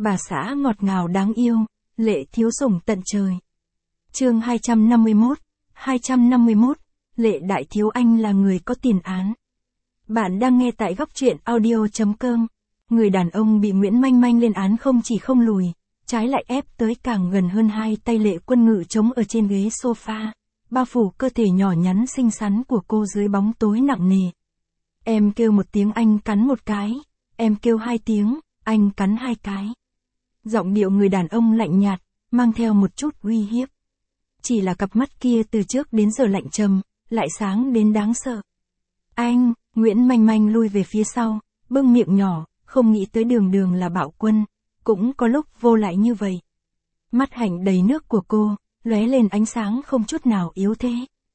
bà xã ngọt ngào đáng yêu, Lệ thiếu sủng tận trời. Chương 251, Lệ đại thiếu anh là người có tiền án. Bạn đang nghe tại góc truyện audio.com. Người đàn ông bị Nguyễn Manh Manh lên án không chỉ không lùi, trái lại ép tới càng gần hơn. Hai tay Lệ Quân Ngự chống ở trên ghế sofa, bao phủ cơ thể nhỏ nhắn xinh xắn của cô dưới bóng tối nặng nề. Em kêu một tiếng, anh cắn một cái. Em kêu hai tiếng, anh cắn hai cái. Giọng điệu người đàn ông lạnh nhạt, mang theo một chút uy hiếp. Chỉ là cặp mắt kia từ trước đến giờ lạnh trầm, lại sáng đến đáng sợ. Anh, Nguyễn Manh Manh lui về phía sau, bưng miệng nhỏ, không nghĩ tới Đường Đường là bạo quân, cũng có lúc vô lại như vậy. Mắt hạnh đầy nước của cô, lóe lên ánh sáng không chút nào yếu thế.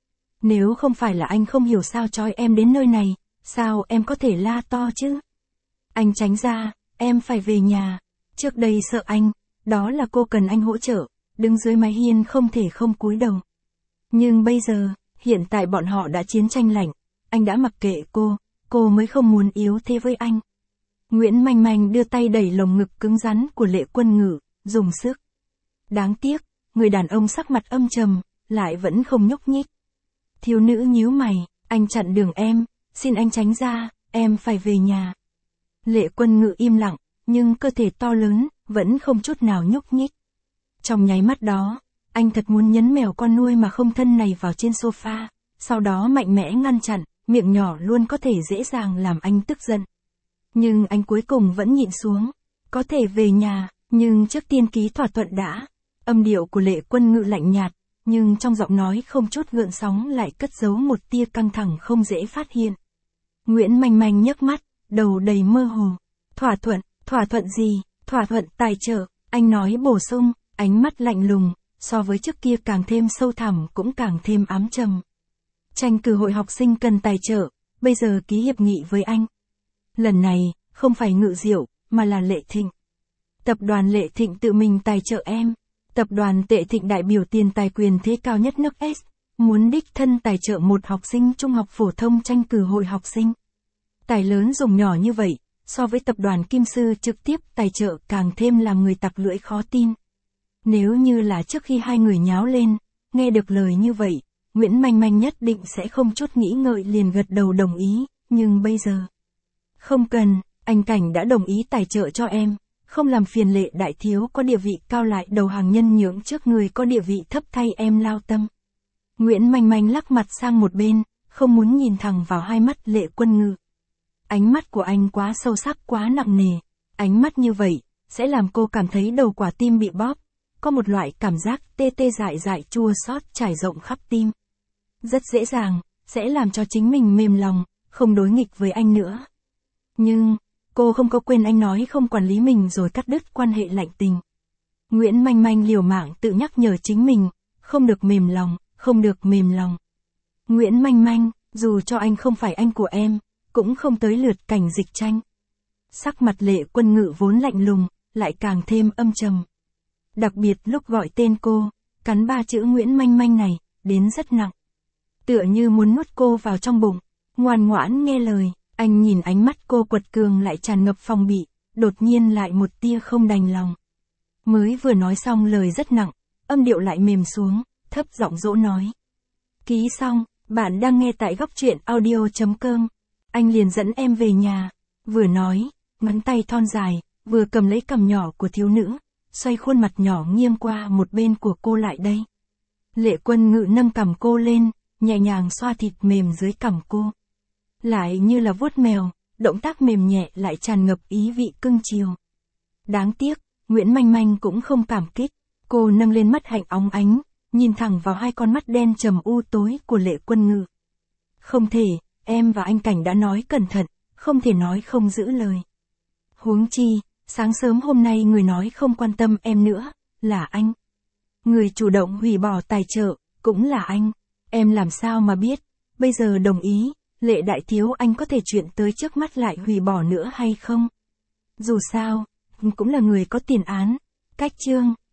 Nếu không phải là anh không hiểu sao trói em đến nơi này, sao em có thể la to chứ? Anh tránh ra, em phải về nhà. Trước đây sợ anh, đó là cô cần anh hỗ trợ, đứng dưới mái hiên không thể không cúi đầu. Nhưng bây giờ, hiện tại bọn họ đã chiến tranh lạnh, anh đã mặc kệ cô mới không muốn yếu thế với anh. Nguyễn Manh Manh đưa tay đẩy lồng ngực cứng rắn của Lệ Quân Ngự, dùng sức. Đáng tiếc, người đàn ông sắc mặt âm trầm, lại vẫn không nhúc nhích. Thiếu nữ nhíu mày, anh chặn đường em, xin anh tránh ra, em phải về nhà. Lệ Quân Ngự im lặng, nhưng cơ thể to lớn, vẫn không chút nào nhúc nhích. Trong nháy mắt đó, anh thật muốn nhấn mèo con nuôi mà không thân này vào trên sofa, sau đó mạnh mẽ ngăn chặn, miệng nhỏ luôn có thể dễ dàng làm anh tức giận. Nhưng anh cuối cùng vẫn nhịn xuống, có thể về nhà, nhưng trước tiên ký thỏa thuận đã. Âm điệu của Lệ Quân Ngự lạnh nhạt, nhưng trong giọng nói không chút gợn sóng lại cất giấu một tia căng thẳng không dễ phát hiện. Nguyễn Manh Manh nhấc mắt, đầu đầy mơ hồ. Thỏa thuận gì? Thỏa thuận tài trợ, anh nói bổ sung, ánh mắt lạnh lùng, so với trước kia càng thêm sâu thẳm cũng càng thêm ám trầm. Tranh cử hội học sinh cần tài trợ, bây giờ ký hiệp nghị với anh. Lần này, không phải Ngự Diệu, mà là Lệ Thịnh. Tập đoàn Lệ Thịnh tự mình tài trợ em. Tập đoàn Tệ Thịnh đại biểu tiền tài quyền thế cao nhất nước S, muốn đích thân tài trợ một học sinh trung học phổ thông tranh cử hội học sinh. Tài lớn dùng nhỏ như vậy, so với tập đoàn Kim Sư trực tiếp tài trợ càng thêm làm người tặc lưỡi khó tin. Nếu như là trước khi hai người nháo lên, nghe được lời như vậy, Nguyễn Manh Manh nhất định sẽ không chút nghĩ ngợi liền gật đầu đồng ý, nhưng bây giờ. Không cần, anh Cảnh đã đồng ý tài trợ cho em, không làm phiền Lệ đại thiếu có địa vị cao lại đầu hàng nhân nhượng trước người có địa vị thấp thay em lao tâm. Nguyễn Manh Manh lắc mặt sang một bên, không muốn nhìn thẳng vào hai mắt Lệ Quân Ngự. Ánh mắt của anh quá sâu sắc quá nặng nề, ánh mắt như vậy, sẽ làm cô cảm thấy đầu quả tim bị bóp, có một loại cảm giác tê tê dại dại chua xót trải rộng khắp tim. Rất dễ dàng, sẽ làm cho chính mình mềm lòng, không đối nghịch với anh nữa. Nhưng, cô không có quên anh nói không quản lý mình rồi cắt đứt quan hệ lạnh tình. Nguyễn Manh Manh liều mạng tự nhắc nhở chính mình, không được mềm lòng, không được mềm lòng. Nguyễn Manh Manh, dù cho anh không phải anh của em, cũng không tới lượt Cảnh Dịch tranh. Sắc mặt Lệ Quân Ngự vốn lạnh lùng, lại càng thêm âm trầm. Đặc biệt lúc gọi tên cô, cắn ba chữ Nguyễn Manh Manh này, đến rất nặng. Tựa như muốn nuốt cô vào trong bụng, ngoan ngoãn nghe lời. Anh nhìn ánh mắt cô quật cường lại tràn ngập phòng bị, đột nhiên lại một tia không đành lòng. Mới vừa nói xong lời rất nặng, âm điệu lại mềm xuống, thấp giọng dỗ nói. Ký xong, bạn đang nghe tại góc truyện audio.com. Anh liền dẫn em về nhà, vừa nói, ngón tay thon dài, vừa cầm lấy cằm nhỏ của thiếu nữ, xoay khuôn mặt nhỏ nghiêng qua một bên của cô lại đây. Lệ Quân Ngự nâng cằm cô lên, nhẹ nhàng xoa thịt mềm dưới cằm cô. Lại như là vuốt mèo, động tác mềm nhẹ lại tràn ngập ý vị cưng chiều. Đáng tiếc, Nguyễn Manh Manh cũng không cảm kích, cô nâng lên mắt hạnh óng ánh, nhìn thẳng vào hai con mắt đen trầm u tối của Lệ Quân Ngự. Không thể, em và anh Cảnh đã nói cẩn thận, không thể nói không giữ lời. Huống chi, sáng sớm hôm nay người nói không quan tâm em nữa, là anh. Người chủ động hủy bỏ tài trợ, cũng là anh. Em làm sao mà biết, bây giờ đồng ý, Lệ đại thiếu anh có thể chuyện tới trước mắt lại hủy bỏ nữa hay không? Dù sao, cũng là người có tiền án. Cách chương